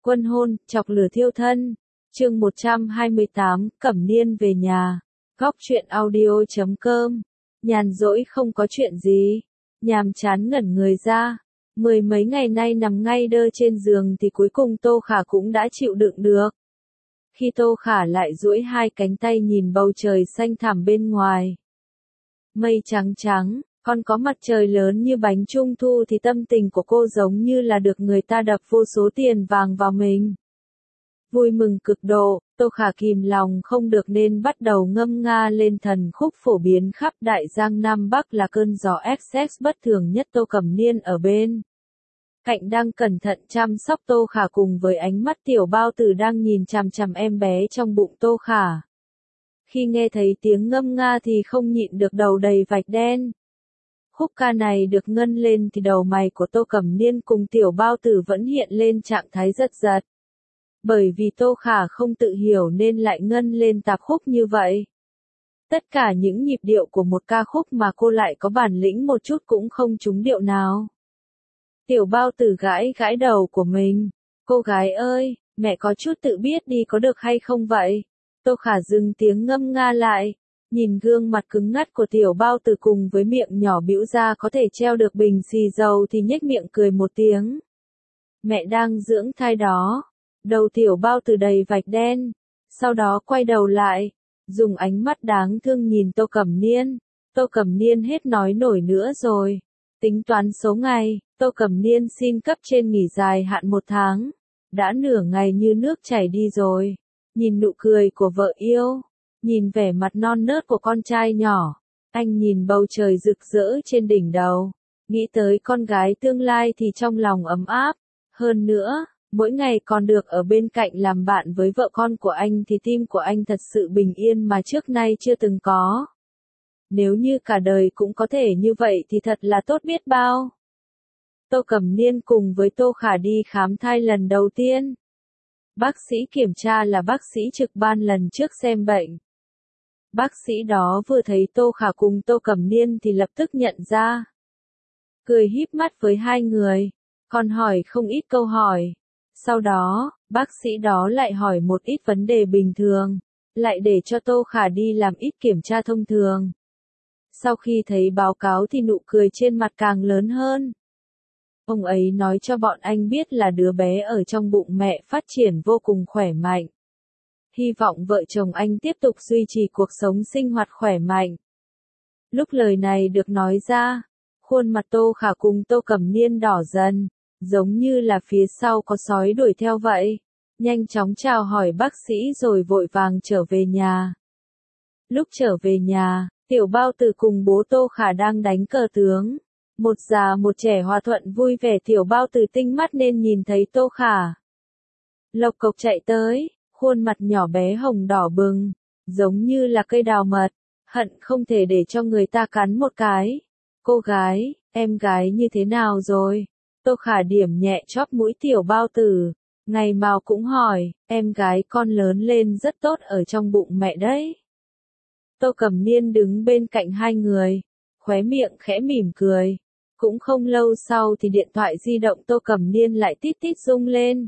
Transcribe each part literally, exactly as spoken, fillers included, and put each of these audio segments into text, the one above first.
Quân hôn, chọc lửa thiêu thân. Chương một trăm hai mươi tám, Cẩm Niên về nhà. Góc truyện audio chấm com. Nhàn rỗi không có chuyện gì, nhàm chán ngẩn người ra. Mười mấy ngày nay nằm ngay đơ trên giường thì cuối cùng Tô Khả cũng đã chịu đựng được. Khi Tô Khả lại duỗi hai cánh tay nhìn bầu trời xanh thẳm bên ngoài. Mây trắng trắng, còn có mặt trời lớn như bánh trung thu thì tâm tình của cô giống như là được người ta đập vô số tiền vàng vào mình. Vui mừng cực độ, Tô Khả kìm lòng không được nên bắt đầu ngâm nga lên thần khúc phổ biến khắp đại giang Nam Bắc là cơn gió ét ét bất thường nhất. Tô Cẩm Niên ở bên cạnh đang cẩn thận chăm sóc Tô Khả cùng với ánh mắt tiểu bao tử đang nhìn chằm chằm em bé trong bụng Tô Khả. Khi nghe thấy tiếng ngâm nga thì không nhịn được đầu đầy vạch đen. Khúc ca này được ngân lên thì đầu mày của Tô Cẩm Niên cùng tiểu bao tử vẫn hiện lên trạng thái giật giật. Bởi vì Tô Khả không tự hiểu nên lại ngân lên tạp khúc như vậy. Tất cả những nhịp điệu của một ca khúc mà cô lại có bản lĩnh một chút cũng không trúng điệu nào. Tiểu bao tử gãi gãi đầu của mình. Cô gái ơi, mẹ có chút tự biết đi có được hay không vậy? Tô Khả dừng tiếng ngâm nga lại. Nhìn gương mặt cứng ngắt của tiểu bao tử cùng với miệng nhỏ bĩu ra có thể treo được bình xì dầu thì nhếch miệng cười một tiếng. Mẹ đang dưỡng thai đó. Đầu tiểu bao tử đầy vạch đen. Sau đó quay đầu lại. Dùng ánh mắt đáng thương nhìn Tô Cẩm Niên. Tô Cẩm Niên hết nói nổi nữa rồi. Tính toán số ngày, Tô Cẩm Niên xin cấp trên nghỉ dài hạn một tháng. Đã nửa ngày như nước chảy đi rồi. Nhìn nụ cười của vợ yêu. Nhìn vẻ mặt non nớt của con trai nhỏ. Anh nhìn bầu trời rực rỡ trên đỉnh đầu. Nghĩ tới con gái tương lai thì trong lòng ấm áp. Hơn nữa, mỗi ngày còn được ở bên cạnh làm bạn với vợ con của anh thì tim của anh thật sự bình yên mà trước nay chưa từng có. Nếu như cả đời cũng có thể như vậy thì thật là tốt biết bao. Tô Cẩm Niên cùng với Tô Khả đi khám thai lần đầu tiên. Bác sĩ kiểm tra là bác sĩ trực ban lần trước xem bệnh. Bác sĩ đó vừa thấy Tô Khả cùng Tô Cẩm Niên thì lập tức nhận ra. Cười híp mắt với hai người, còn hỏi không ít câu hỏi. Sau đó, bác sĩ đó lại hỏi một ít vấn đề bình thường, lại để cho Tô Khả đi làm ít kiểm tra thông thường. Sau khi thấy báo cáo thì nụ cười trên mặt càng lớn hơn. Ông ấy nói cho bọn anh biết là đứa bé ở trong bụng mẹ phát triển vô cùng khỏe mạnh. Hy vọng vợ chồng anh tiếp tục duy trì cuộc sống sinh hoạt khỏe mạnh. Lúc lời này được nói ra, khuôn mặt Tô Khả cùng Tô Cẩm Niên đỏ dần, giống như là phía sau có sói đuổi theo vậy. Nhanh chóng chào hỏi bác sĩ rồi vội vàng trở về nhà. Lúc trở về nhà, tiểu bao tử cùng bố Tô Khả đang đánh cờ tướng. Một già một trẻ hòa thuận vui vẻ. Tiểu bao tử tinh mắt nên nhìn thấy Tô Khả. Lộc cộc chạy tới, khuôn mặt nhỏ bé hồng đỏ bừng, giống như là cây đào mật, hận không thể để cho người ta cắn một cái. Cô gái, em gái như thế nào rồi? Tô Khả điểm nhẹ chóp mũi tiểu bao tử, ngày nào cũng hỏi, em gái con lớn lên rất tốt ở trong bụng mẹ đấy. Tô Cẩm Niên đứng bên cạnh hai người, khóe miệng khẽ mỉm cười. Cũng không lâu sau thì điện thoại di động Tô Cẩm Niên lại tít tít rung lên.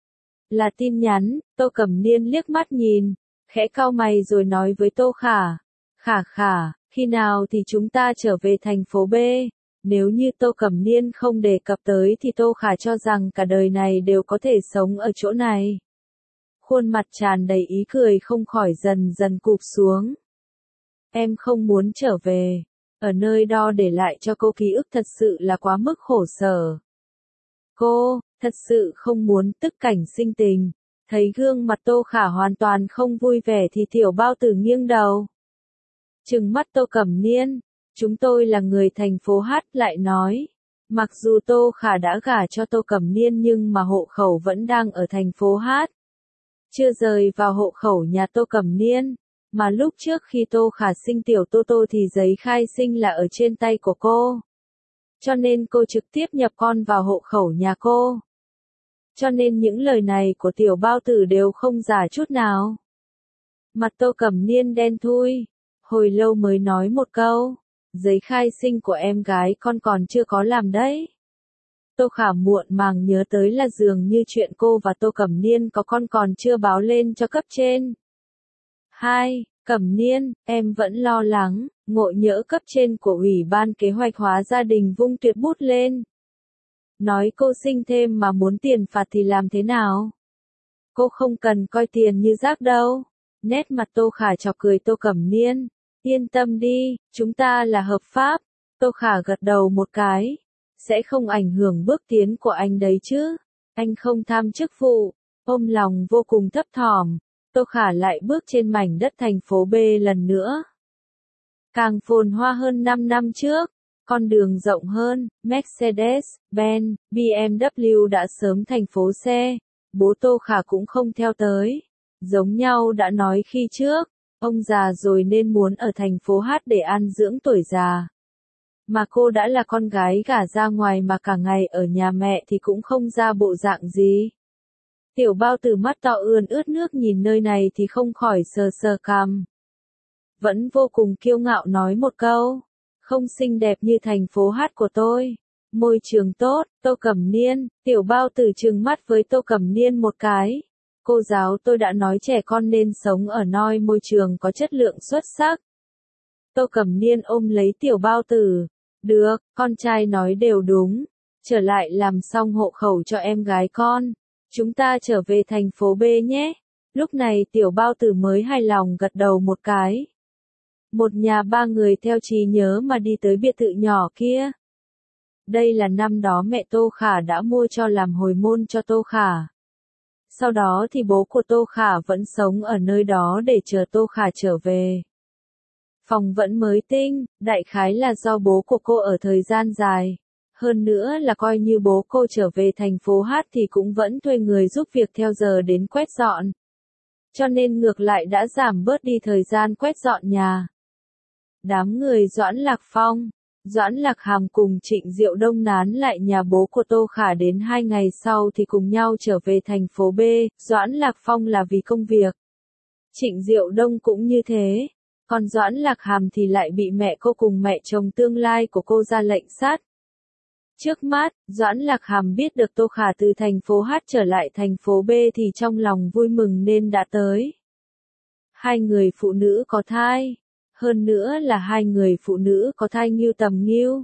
Là tin nhắn. Tô Cẩm Niên liếc mắt nhìn, khẽ cau mày rồi nói với Tô Khả. Khả khả, khi nào thì chúng ta trở về thành phố B? Nếu như Tô Cẩm Niên không đề cập tới thì Tô Khả cho rằng cả đời này đều có thể sống ở chỗ này. Khuôn mặt tràn đầy ý cười không khỏi dần dần cụp xuống. Em không muốn trở về. Ở nơi đó để lại cho cô ký ức thật sự là quá mức khổ sở. Cô, thật sự không muốn. Tức cảnh sinh tình. Thấy gương mặt Tô Khả hoàn toàn không vui vẻ thì tiểu bao tử nghiêng đầu. Trừng mắt Tô Cẩm Niên. Chúng tôi là người thành phố Hát lại nói. Mặc dù Tô Khả đã gả cho Tô Cẩm Niên nhưng mà hộ khẩu vẫn đang ở thành phố Hát. Chưa rời vào hộ khẩu nhà Tô Cẩm Niên. Mà lúc trước khi Tô Khả sinh tiểu Tô Tô thì giấy khai sinh là ở trên tay của cô. Cho nên cô trực tiếp nhập con vào hộ khẩu nhà cô. Cho nên những lời này của tiểu bao tử đều không giả chút nào. Mặt Tô Cẩm Niên đen thui. Hồi lâu mới nói một câu. Giấy khai sinh của em gái con còn chưa có làm đấy. Tô Khả muộn màng nhớ tới là dường như chuyện cô và Tô Cẩm Niên có con còn chưa báo lên cho cấp trên. Hai, Cẩm Niên, em vẫn lo lắng, ngộ nhỡ cấp trên của Ủy ban Kế hoạch hóa gia đình vung tuyệt bút lên. Nói cô sinh thêm mà muốn tiền phạt thì làm thế nào? Cô không cần coi tiền như rác đâu. Nét mặt Tô Khả chọc cười Tô Cẩm Niên. Yên tâm đi, chúng ta là hợp pháp. Tô Khả gật đầu một cái. Sẽ không ảnh hưởng bước tiến của anh đấy chứ. Anh không tham chức vụ. Ôm lòng vô cùng thấp thỏm. Tô Khả lại bước trên mảnh đất thành phố B lần nữa. Càng phồn hoa hơn năm năm trước. Con đường rộng hơn, Mercedes, Benz, bê em vê đã sớm thành phố xe. Bố Tô Khả cũng không theo tới. Giống nhau đã nói khi trước, ông già rồi nên muốn ở thành phố Hát để an dưỡng tuổi già. Mà cô đã là con gái gả ra ngoài mà cả ngày ở nhà mẹ thì cũng không ra bộ dạng gì. Tiểu Bao Tử mắt to ươn ướt nước nhìn nơi này thì không khỏi sờ sờ cằm. Vẫn vô cùng kiêu ngạo nói một câu. Không xinh đẹp như thành phố Hát của tôi. Môi trường tốt, Tô Cẩm Niên, Tiểu Bao Tử trừng mắt với Tô Cẩm Niên một cái. Cô giáo tôi đã nói trẻ con nên sống ở nơi môi trường có chất lượng xuất sắc. Tô Cẩm Niên ôm lấy Tiểu Bao Tử. Được, con trai nói đều đúng. Trở lại làm xong hộ khẩu cho em gái con. Chúng ta trở về thành phố B nhé. Lúc này Tiểu Bao Tử mới hài lòng gật đầu một cái. Một nhà ba người theo trí nhớ mà đi tới biệt thự nhỏ kia. Đây là năm đó mẹ Tô Khả đã mua cho làm hồi môn cho Tô Khả. Sau đó thì bố của Tô Khả vẫn sống ở nơi đó để chờ Tô Khả trở về. Phòng vẫn mới tinh, đại khái là do bố của cô ở thời gian dài. Hơn nữa là coi như bố cô trở về thành phố Hát thì cũng vẫn thuê người giúp việc theo giờ đến quét dọn. Cho nên ngược lại đã giảm bớt đi thời gian quét dọn nhà. Đám người Doãn Lạc Phong, Doãn Lạc Hàm cùng Trịnh Diệu Đông nán lại nhà bố của Tô Khả đến hai ngày sau thì cùng nhau trở về thành phố B, Doãn Lạc Phong là vì công việc. Trịnh Diệu Đông cũng như thế, còn Doãn Lạc Hàm thì lại bị mẹ cô cùng mẹ chồng tương lai của cô ra lệnh sát. Trước mắt, Doãn Lạc Hàm biết được Tô Khả từ thành phố Hát trở lại thành phố B thì trong lòng vui mừng nên đã tới. Hai người phụ nữ có thai. Hơn nữa là hai người phụ nữ có thai nghiêu tầm nghiêu.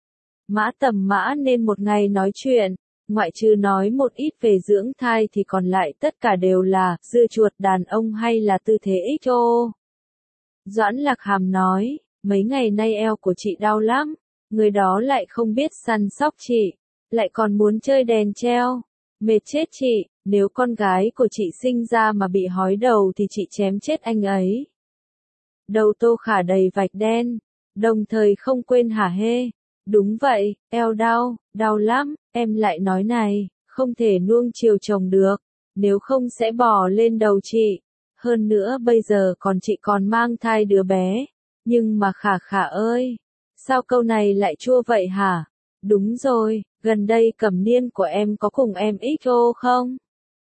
Mã tầm mã nên một ngày nói chuyện, ngoại trừ nói một ít về dưỡng thai thì còn lại tất cả đều là dưa chuột đàn ông hay là tư thế ích ô. Doãn Lạc Hàm nói, mấy ngày nay eo của chị đau lắm, người đó lại không biết săn sóc chị, lại còn muốn chơi đèn treo, mệt chết chị, nếu con gái của chị sinh ra mà bị hói đầu thì chị chém chết anh ấy. Đầu Tô Khả đầy vạch đen, đồng thời không quên hả hê. Đúng vậy, eo đau, đau lắm, em lại nói này, không thể nuông chiều chồng được, nếu không sẽ bò lên đầu chị. Hơn nữa bây giờ còn chị còn mang thai đứa bé, nhưng mà Khả Khả ơi, sao câu này lại chua vậy hả? Đúng rồi, gần đây Cẩm Niên của em có cùng em ích ô không?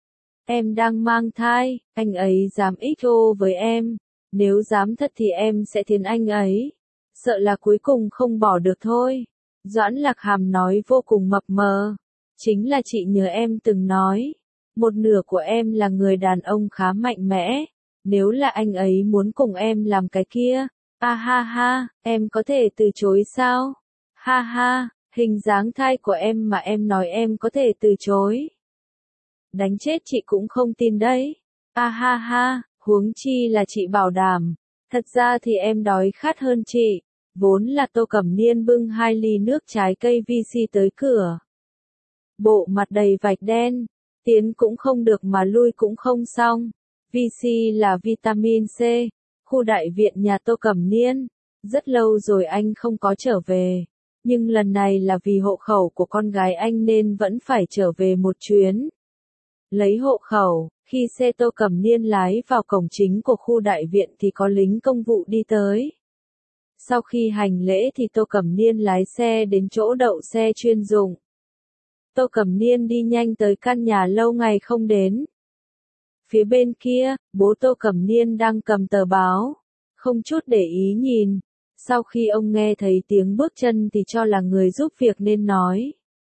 Em đang mang thai, anh ấy dám ích ô với em. Nếu dám thật thì em sẽ thiến anh ấy. Sợ là cuối cùng không bỏ được thôi. Doãn Lạc Hàm nói vô cùng mập mờ. Chính là chị nhớ em từng nói. Một nửa của em là người đàn ông khá mạnh mẽ. Nếu là anh ấy muốn cùng em làm cái kia. A ha ha, em có thể từ chối sao? Ha ha, hình dáng thai của em mà em nói em có thể từ chối. Đánh chết chị cũng không tin đấy. A ha ha. Huống chi là chị bảo đảm, thật ra thì em đói khát hơn chị, vốn là Tô Cẩm Niên bưng hai ly nước trái cây vê xê tới cửa. Bộ mặt đầy vạch đen, tiến cũng không được mà lui cũng không xong, vê xê là vitamin C, khu đại viện nhà Tô Cẩm Niên, rất lâu rồi anh không có trở về, nhưng lần này là vì hộ khẩu của con gái anh nên vẫn phải trở về một chuyến. Lấy hộ khẩu. Khi xe Tô Cẩm Niên lái vào cổng chính của khu đại viện thì có lính công vụ đi tới. Sau khi hành lễ thì Tô Cẩm Niên lái xe đến chỗ đậu xe chuyên dụng. Tô Cẩm Niên đi nhanh tới căn nhà lâu ngày không đến. Phía bên kia, bố Tô Cẩm Niên đang cầm tờ báo, không chút để ý nhìn. Sau khi ông nghe thấy tiếng bước chân thì cho là người giúp việc nên nói.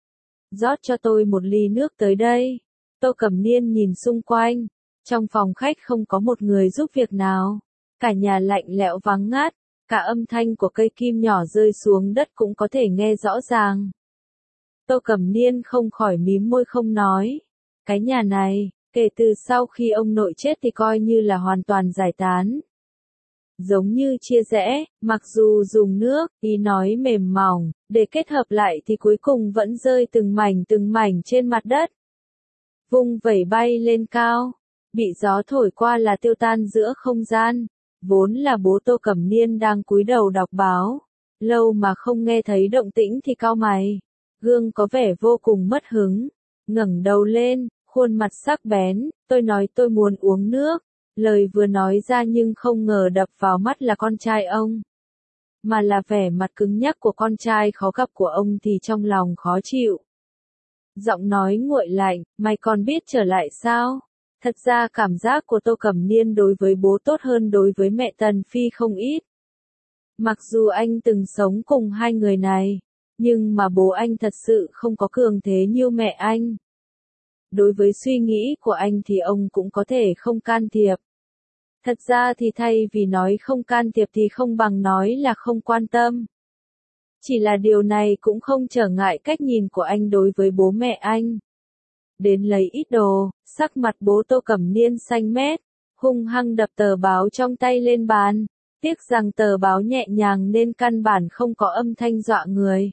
rót cho tôi một ly nước tới đây. Tô Cẩm Niên nhìn xung quanh, trong phòng khách không có một người giúp việc nào. Cả nhà lạnh lẽo vắng ngắt, cả âm thanh của cây kim nhỏ rơi xuống đất cũng có thể nghe rõ ràng. Tô Cẩm Niên không khỏi mím môi không nói. Cái nhà này, kể từ sau khi ông nội chết thì coi như là hoàn toàn giải tán. Giống như chia rẽ, mặc dù dùng nước, ý nói mềm mỏng, để kết hợp lại thì cuối cùng vẫn rơi từng mảnh từng mảnh trên mặt đất. Vung vẩy bay lên cao, bị gió thổi qua là tiêu tan giữa không gian. Vốn là bố Tô Cẩm Niên đang cúi đầu đọc báo, lâu mà không nghe thấy động tĩnh thì cau mày. Gương có vẻ vô cùng mất hứng, ngẩng đầu lên, khuôn mặt sắc bén, tôi nói tôi muốn uống nước. Lời vừa nói ra nhưng không ngờ đập vào mắt là con trai ông. Mà là vẻ mặt cứng nhắc của con trai khó gặp của ông thì trong lòng khó chịu. Giọng nói nguội lạnh, mày còn biết trở lại sao? Thật ra cảm giác của Tô Cẩm Niên đối với bố tốt hơn đối với mẹ Tần Phi không ít. Mặc dù anh từng sống cùng hai người này, nhưng mà bố anh thật sự không có cường thế như mẹ anh. Đối với suy nghĩ của anh thì ông cũng có thể không can thiệp. Thật ra thì thay vì nói không can thiệp thì không bằng nói là không quan tâm. Chỉ là điều này cũng không trở ngại cách nhìn của anh đối với bố mẹ anh. Đến lấy ít đồ, sắc mặt bố Tô Cẩm Niên xanh mét, hung hăng đập tờ báo trong tay lên bàn. Tiếc rằng tờ báo nhẹ nhàng nên căn bản không có âm thanh dọa người.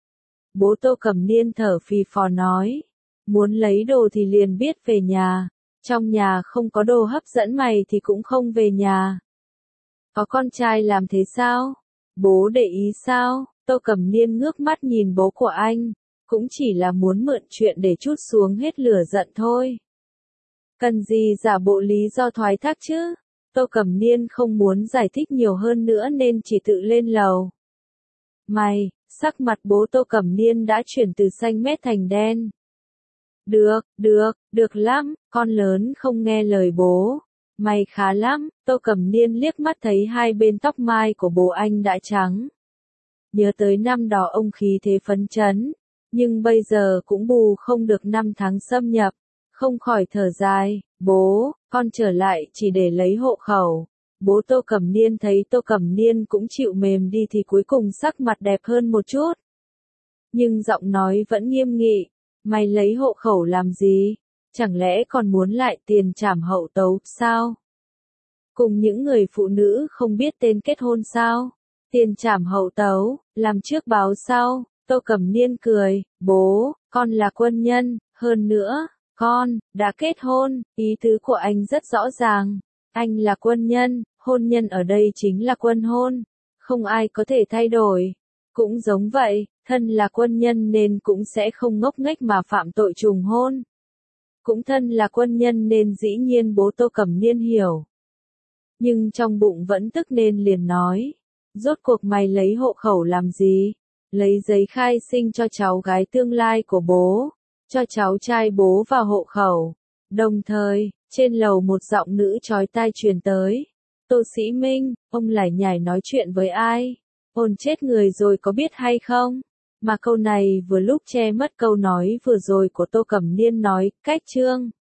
Bố Tô Cẩm Niên thở phì phò nói, muốn lấy đồ thì liền biết về nhà. Trong nhà không có đồ hấp dẫn mày thì cũng không về nhà. Có con trai làm thế sao? Bố để ý sao? Tô Cẩm Niên ngước mắt nhìn bố của anh, cũng chỉ là muốn mượn chuyện để trút xuống hết lửa giận thôi. Cần gì giả bộ lý do thoái thác chứ? Tô Cẩm Niên không muốn giải thích nhiều hơn nữa nên chỉ tự lên lầu. Mày, sắc mặt bố Tô Cẩm Niên đã chuyển từ xanh mét thành đen. Được, được, được lắm, con lớn không nghe lời bố. Mày khá lắm, Tô Cẩm Niên liếc mắt thấy hai bên tóc mai của bố anh đã trắng. Nhớ tới năm đó ông khí thế phấn chấn, nhưng bây giờ cũng bù không được năm tháng xâm nhập, không khỏi thở dài, bố, con trở lại chỉ để lấy hộ khẩu. Bố Tô Cẩm Niên thấy Tô Cẩm Niên cũng chịu mềm đi thì cuối cùng sắc mặt đẹp hơn một chút. Nhưng giọng nói vẫn nghiêm nghị. Mày lấy hộ khẩu làm gì? Chẳng lẽ còn muốn lại tiền trảm hậu tấu, sao? Cùng những người phụ nữ không biết tên kết hôn sao? Tiền trảm hậu tấu, làm trước báo sau. Tô Cẩm Niên cười, bố, con là quân nhân, hơn nữa, con, đã kết hôn, ý tứ của anh rất rõ ràng. Anh là quân nhân, hôn nhân ở đây chính là quân hôn, không ai có thể thay đổi. Cũng giống vậy, thân là quân nhân nên cũng sẽ không ngốc nghếch mà phạm tội trùng hôn. Cũng thân là quân nhân nên dĩ nhiên bố Tô Cẩm Niên hiểu. Nhưng trong bụng vẫn tức nên liền nói, rốt cuộc mày lấy hộ khẩu làm gì? Lấy giấy khai sinh cho cháu gái tương lai của bố, cho cháu trai bố vào hộ khẩu. Đồng thời, trên lầu một giọng nữ chói tai truyền tới. Tô Sĩ Minh, ông lải nhải nói chuyện với ai? Ôn chết người rồi có biết hay không? Mà câu này vừa lúc che mất câu nói vừa rồi của Tô Cẩm Niên nói, cách chương.